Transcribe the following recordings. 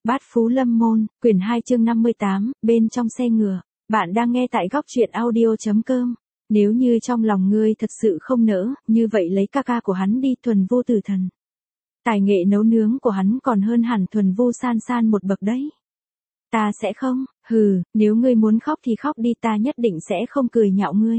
Bát Phú Lâm Môn, quyển 2 chương 58, bên trong xe ngựa. Bạn đang nghe tại góc truyện audio.com. Nếu như trong lòng ngươi thật sự không nỡ, như vậy lấy ca ca của hắn đi, Thuần Vu Tử Thần. Tài nghệ nấu nướng của hắn còn hơn hẳn Thuần Vu San San một bậc đấy. Ta sẽ không, nếu ngươi muốn khóc thì khóc đi, ta nhất định sẽ không cười nhạo ngươi.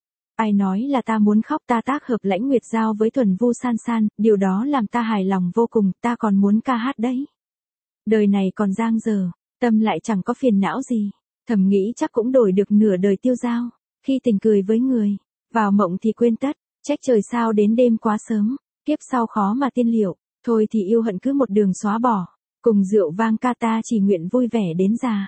Ai nói là ta muốn khóc, ta tác hợp Lãnh Nguyệt Giao với Thuần Vu San San, điều đó làm ta hài lòng vô cùng, ta còn muốn ca hát đấy. Đời này còn dang dở, tâm lại chẳng có phiền não gì, thầm nghĩ chắc cũng đổi được nửa đời tiêu dao, khi tình cười với người, vào mộng thì quên tất, trách trời sao đến đêm quá sớm, kiếp sau khó mà tiên liệu, thôi thì yêu hận cứ một đường xóa bỏ, cùng rượu vang ca ta chỉ nguyện vui vẻ đến già.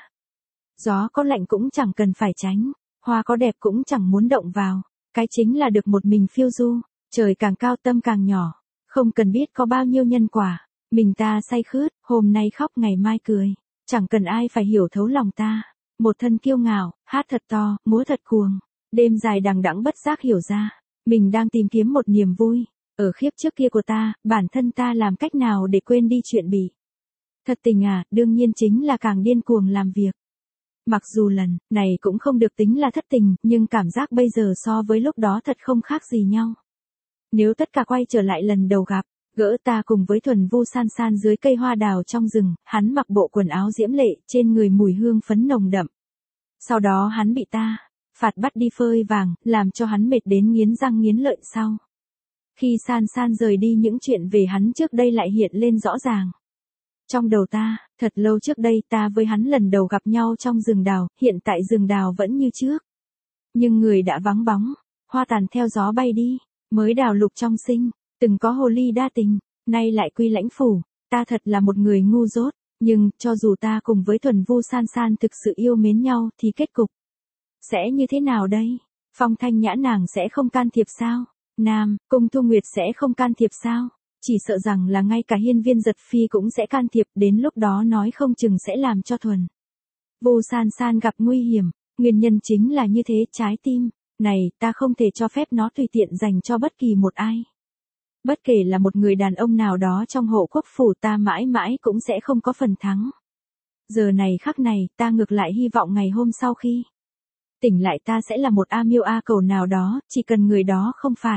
Gió có lạnh cũng chẳng cần phải tránh, hoa có đẹp cũng chẳng muốn động vào, cái chính là được một mình phiêu du, trời càng cao tâm càng nhỏ, không cần biết có bao nhiêu nhân quả. Mình ta say khướt, hôm nay khóc ngày mai cười, chẳng cần ai phải hiểu thấu lòng ta. Một thân kiêu ngạo, hát thật to, múa thật cuồng, đêm dài đằng đẵng bất giác hiểu ra, mình đang tìm kiếm một niềm vui. Ở khiếp trước kia của ta, bản thân ta làm cách nào để quên đi chuyện bị thật tình à, đương nhiên chính là càng điên cuồng làm việc. Mặc dù lần này cũng không được tính là thất tình, nhưng cảm giác bây giờ so với lúc đó thật không khác gì nhau. Nếu tất cả quay trở lại lần đầu gặp, gỡ ta cùng với Thuần Vu San San dưới cây hoa đào trong rừng, hắn mặc bộ quần áo diễm lệ, trên người mùi hương phấn nồng đậm. Sau đó hắn bị ta phạt bắt đi phơi vàng, làm cho hắn mệt đến nghiến răng nghiến lợi sau. Khi San San rời đi, những chuyện về hắn trước đây lại hiện lên rõ ràng. Trong đầu ta, thật lâu trước đây ta với hắn lần đầu gặp nhau trong rừng đào, hiện tại rừng đào vẫn như trước. Nhưng người đã vắng bóng, hoa tàn theo gió bay đi, mới đào lục trong sinh. Từng có hồ ly đa tình, nay lại quy Lãnh phủ, ta thật là một người ngu dốt, nhưng cho dù ta cùng với Thuần Vu San San thực sự yêu mến nhau thì kết cục sẽ như thế nào đây? Phong Thanh Nhã nàng sẽ không can thiệp sao? Nam Cung Thu Nguyệt sẽ không can thiệp sao? Chỉ sợ rằng là ngay cả Hiên Viên Giật Phi cũng sẽ can thiệp, đến lúc đó nói không chừng sẽ làm cho Thuần Vu San San gặp nguy hiểm, nguyên nhân chính là như thế, trái tim này ta không thể cho phép nó tùy tiện dành cho bất kỳ một ai. Bất kể là một người đàn ông nào đó trong Hộ Quốc phủ, ta mãi mãi cũng sẽ không có phần thắng. Giờ này khắc này, ta ngược lại hy vọng ngày hôm sau khi tỉnh lại ta sẽ là một A Miêu A Cầu nào đó, chỉ cần người đó không phải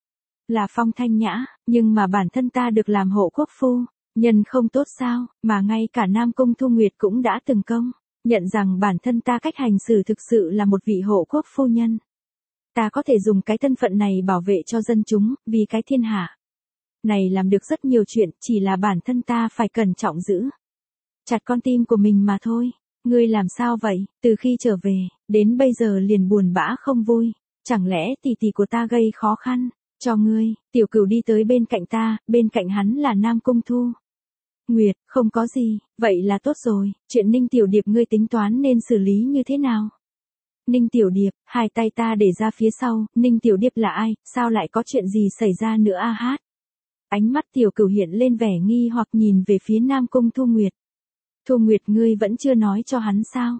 là Phong Thanh Nhã, nhưng mà bản thân ta được làm Hộ Quốc phu, nhân không tốt sao, mà ngay cả Nam Cung Thu Nguyệt cũng đã từng công nhận rằng bản thân ta cách hành xử thực sự là một vị Hộ Quốc phu nhân. Ta có thể dùng cái thân phận này bảo vệ cho dân chúng, vì cái thiên hạ này làm được rất nhiều chuyện, chỉ là bản thân ta phải cẩn trọng giữ chặt con tim của mình mà thôi. Ngươi làm sao vậy, từ khi trở về, đến bây giờ liền buồn bã không vui, chẳng lẽ tỷ tỷ của ta gây khó khăn cho ngươi? Tiểu Cửu đi tới bên cạnh ta, bên cạnh hắn là Nam Cung Thu Nguyệt. Không có gì, vậy là tốt rồi, chuyện Ninh Tiểu Điệp ngươi tính toán nên xử lý như thế nào? Ninh Tiểu Điệp, hai tay ta để ra phía sau, Ninh Tiểu Điệp là ai, sao lại có chuyện gì xảy ra nữa a hát? Ánh mắt Tiểu Cửu hiện lên vẻ nghi hoặc nhìn về phía Nam Cung Thu Nguyệt. Thu Nguyệt, ngươi vẫn chưa nói cho hắn sao?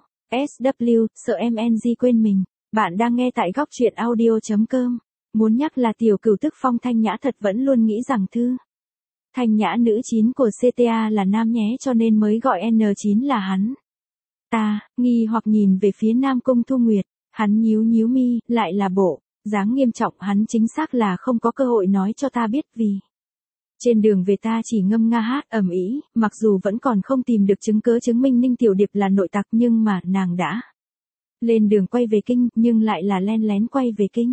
SW, sợ MNG quên mình. Bạn đang nghe tại góc truyện audio.com. Muốn nhắc là Tiểu Cửu tức Phong Thanh Nhã thật vẫn luôn nghĩ rằng Thư Thanh Nhã nữ 9 của CTA là nam nhé, cho nên mới gọi N9 là hắn. Ta nghi hoặc nhìn về phía Nam Cung Thu Nguyệt, hắn nhíu nhíu mi, lại là bộ dáng nghiêm trọng, hắn chính xác là không có cơ hội nói cho ta biết, vì trên đường về ta chỉ ngâm nga hát ầm ĩ, mặc dù vẫn còn không tìm được chứng cớ chứng minh Ninh Tiểu Điệp là nội tặc, nhưng mà nàng đã lên đường quay về kinh, nhưng lại là len lén quay về kinh.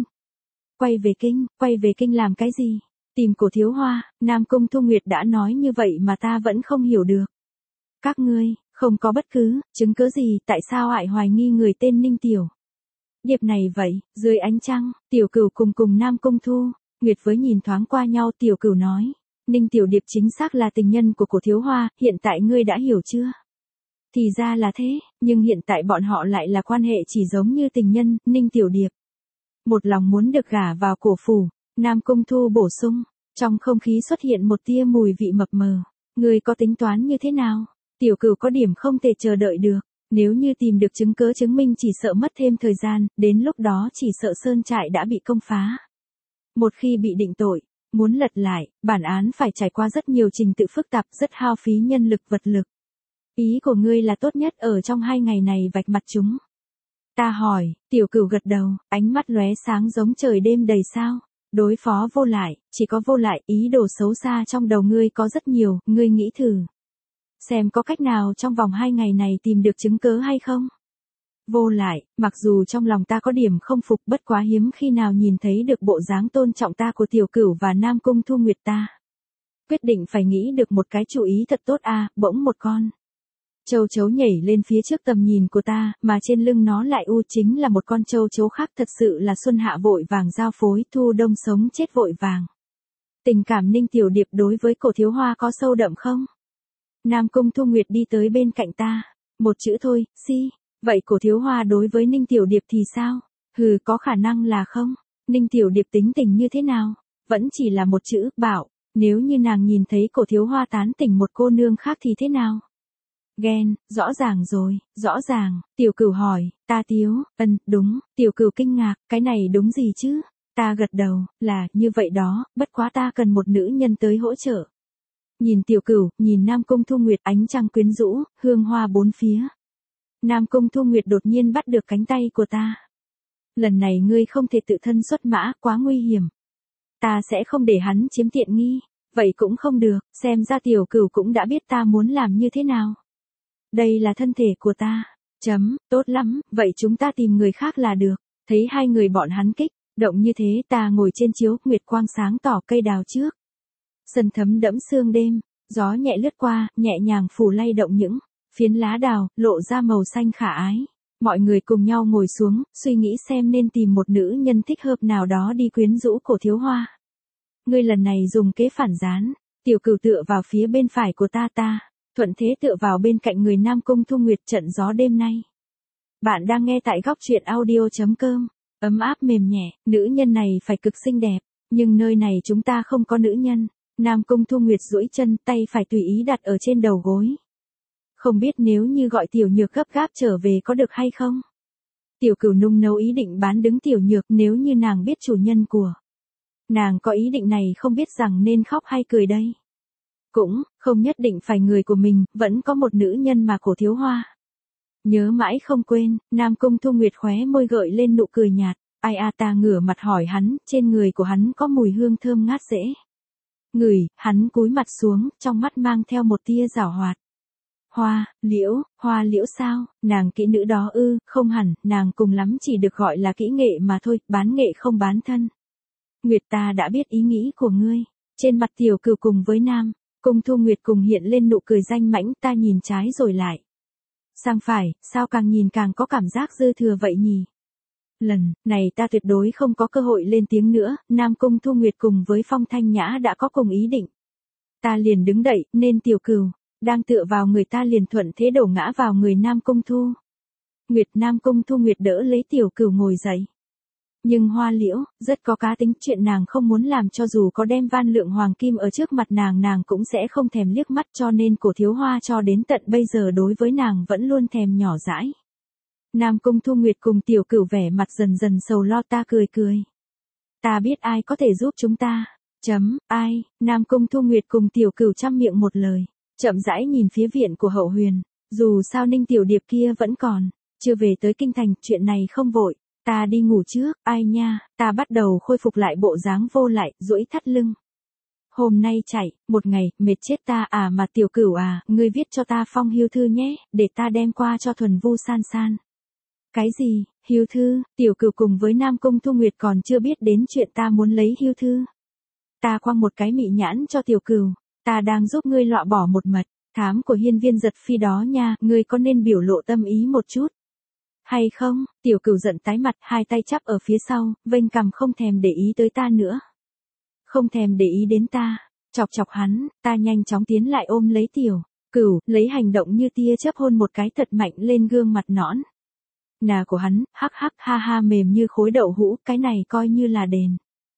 Quay về kinh làm cái gì? Tìm Cổ Thiếu Hoa. Nam Cung Thu Nguyệt đã nói như vậy mà ta vẫn không hiểu được. Các ngươi không có bất cứ chứng cứ gì, tại sao lại hoài nghi người tên Ninh Tiểu Điệp này vậy? Dưới ánh trăng, Tiểu Cửu cùng Nam Cung Thu Nguyệt với nhìn thoáng qua nhau, Tiểu Cửu nói, Ninh Tiểu Điệp chính xác là tình nhân của Cổ Thiếu Hoa, hiện tại ngươi đã hiểu chưa? Thì ra là thế, nhưng hiện tại bọn họ lại là quan hệ chỉ giống như tình nhân. Ninh Tiểu Điệp một lòng muốn được gả vào Cổ phủ. Nam Cung Thu bổ sung, trong không khí xuất hiện một tia mùi vị mập mờ. Ngươi có tính toán như thế nào? Tiểu Cửu có điểm không thể chờ đợi được. Nếu như tìm được chứng cớ chứng minh chỉ sợ mất thêm thời gian, đến lúc đó chỉ sợ sơn trại đã bị công phá. Một khi bị định tội, muốn lật lại, bản án phải trải qua rất nhiều trình tự phức tạp, rất hao phí nhân lực vật lực. Ý của ngươi là tốt nhất ở trong 2 ngày này vạch mặt chúng. Ta hỏi, Tiểu Cửu gật đầu, ánh mắt lóe sáng giống trời đêm đầy sao. Đối phó Vô Lại, chỉ có Vô Lại, ý đồ xấu xa trong đầu ngươi có rất nhiều, ngươi nghĩ thử. Xem có cách nào trong vòng 2 ngày này tìm được chứng cớ hay không? Vô Lại, mặc dù trong lòng ta có điểm không phục bất quá hiếm khi nào nhìn thấy được bộ dáng tôn trọng ta của Tiểu Cửu và Nam Cung Thu Nguyệt ta. Quyết định phải nghĩ được một cái chủ ý thật tốt bỗng một con châu chấu nhảy lên phía trước tầm nhìn của ta, mà trên lưng nó lại chính là một con châu chấu khác, thật sự là xuân hạ vội vàng giao phối, thu đông sống chết vội vàng. Tình cảm Ninh Tiểu Điệp đối với Cổ Thiếu Hoa có sâu đậm không? Nam Cung Thu Nguyệt đi tới bên cạnh ta, một chữ thôi, si. Vậy Cổ Thiếu Hoa đối với Ninh Tiểu Điệp thì sao? Có khả năng là không. Ninh Tiểu Điệp tính tình như thế nào? Vẫn chỉ là một chữ, bảo. Nếu như nàng nhìn thấy Cổ Thiếu Hoa tán tỉnh một cô nương khác thì thế nào? Ghen, rõ ràng rồi, rõ ràng. Tiểu Cửu hỏi, ta Tiếu, đúng. Tiểu Cửu kinh ngạc, cái này đúng gì chứ? Ta gật đầu, là, như vậy đó, bất quá ta cần một nữ nhân tới hỗ trợ. Nhìn Tiểu Cửu, nhìn Nam Cung Thu Nguyệt, ánh trăng quyến rũ, hương hoa bốn phía. Nam Cung Thu Nguyệt đột nhiên bắt được cánh tay của ta. Lần này ngươi không thể tự thân xuất mã, quá nguy hiểm. Ta sẽ không để hắn chiếm tiện nghi. Vậy cũng không được, xem ra Tiểu Cửu cũng đã biết ta muốn làm như thế nào. Đây là thân thể của ta. Tốt lắm, vậy chúng ta tìm người khác là được. Thấy hai người bọn hắn kích động như thế, ta ngồi trên chiếu, nguyệt quang sáng tỏ, cây đào trước. Sân thấm đẫm sương đêm, gió nhẹ lướt qua, nhẹ nhàng phủ lay động những phiến lá đào, lộ ra màu xanh khả ái. Mọi người cùng nhau ngồi xuống, suy nghĩ xem nên tìm một nữ nhân thích hợp nào đó đi quyến rũ Cổ Thiếu Hoa. Ngươi lần này dùng kế phản gián. Tiểu Cửu tựa vào phía bên phải của ta, thuận thế tựa vào bên cạnh người Nam Cung Thu Nguyệt. Trận gió đêm nay. Bạn đang nghe tại góc truyện audio.com. Ấm áp mềm nhẹ, nữ nhân này phải cực xinh đẹp, nhưng nơi này chúng ta không có nữ nhân. Nam Cung Thu Nguyệt duỗi chân, tay phải tùy ý đặt ở trên đầu gối. Không biết nếu như gọi Tiểu Nhược gấp gáp trở về có được hay không? Tiểu Cửu nung nấu ý định bán đứng Tiểu Nhược, nếu như nàng biết chủ nhân của nàng có ý định này, không biết rằng nên khóc hay cười đây. Cũng, không nhất định phải người của mình, vẫn có một nữ nhân mà Cổ Thiếu Hoa nhớ mãi không quên. Nam Cung Thu Nguyệt khóe môi gợi lên nụ cười nhạt. Ta ngửa mặt hỏi hắn, trên người của hắn có mùi hương thơm ngát dễ ngửi. Hắn cúi mặt xuống, trong mắt mang theo một tia giảo hoạt. Hoa liễu sao? Nàng kỹ nữ đó không hẳn, nàng cùng lắm chỉ được gọi là kỹ nghệ mà thôi, bán nghệ không bán thân. Nguyệt, ta đã biết ý nghĩ của ngươi. Trên mặt Tiểu Cửu cùng với Nam Cung Thu Nguyệt cùng hiện lên nụ cười danh mãnh. Ta nhìn trái rồi lại sang phải, sao càng nhìn càng có cảm giác dư thừa vậy nhỉ? Lần này ta tuyệt đối không có cơ hội lên tiếng nữa. Nam Cung Thu Nguyệt cùng với Phong Thanh Nhã đã có cùng ý định. Ta liền đứng đậy, nên Tiểu Cửu đang tựa vào người ta liền thuận thế đổ ngã vào người Nam Cung Thu Nguyệt. Nam Cung Thu Nguyệt đỡ lấy Tiểu Cửu ngồi dậy. Nhưng Hoa Liễu rất có cá tính, chuyện nàng không muốn làm cho dù có đem van lượng hoàng kim ở trước mặt nàng cũng sẽ không thèm liếc mắt, cho nên Cổ Thiếu Hoa cho đến tận bây giờ đối với nàng vẫn luôn thèm nhỏ dãi. Nam Cung Thu Nguyệt cùng Tiểu Cửu vẻ mặt dần dần sầu lo. Ta cười. Ta biết ai có thể giúp chúng ta. Ai? Nam Cung Thu Nguyệt cùng Tiểu Cửu chăm miệng một lời, chậm rãi nhìn phía viện của Hậu Huyền. Dù sao Ninh Tiểu Điệp kia vẫn còn chưa về tới kinh thành, chuyện này không vội. Ta đi ngủ trước. Ai nha? Ta bắt đầu khôi phục lại bộ dáng Vô Lại, duỗi thắt lưng. Hôm nay chạy một ngày, mệt chết ta. Mà Tiểu Cửu ngươi viết cho ta phong hưu thư nhé, để ta đem qua cho Thuần Vu San San. Cái gì? Hưu thư? Tiểu Cửu cùng với Nam Cung Thu Nguyệt còn chưa biết đến chuyện ta muốn lấy hưu thư. Ta quăng một cái mị nhãn cho Tiểu Cửu. Ta đang giúp ngươi lọ bỏ một mật thám của Hiên Viên Giật Phi đó nha, ngươi có nên biểu lộ tâm ý một chút hay không? Tiểu Cửu giận tái mặt, hai tay chắp ở phía sau, vênh cằm không thèm để ý tới ta nữa. Không thèm để ý đến ta. Chọc hắn. Ta nhanh chóng tiến lại ôm lấy Tiểu Cửu, lấy hành động như tia chớp hôn một cái thật mạnh lên gương mặt nõn nà của hắn. Hắc ha mềm như khối đậu hũ. Cái này coi như là đền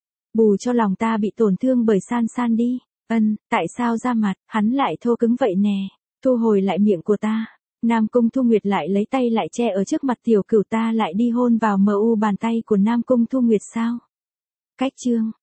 bù cho lòng ta bị tổn thương bởi San San đi. Tại sao da mặt hắn lại thô cứng vậy nè? Thu hồi lại miệng của ta. Nam Cung Thu Nguyệt lại lấy tay lại che ở trước mặt Tiểu Cửu. Ta lại đi hôn vào mu bàn tay của Nam Cung Thu Nguyệt sao? Cách chương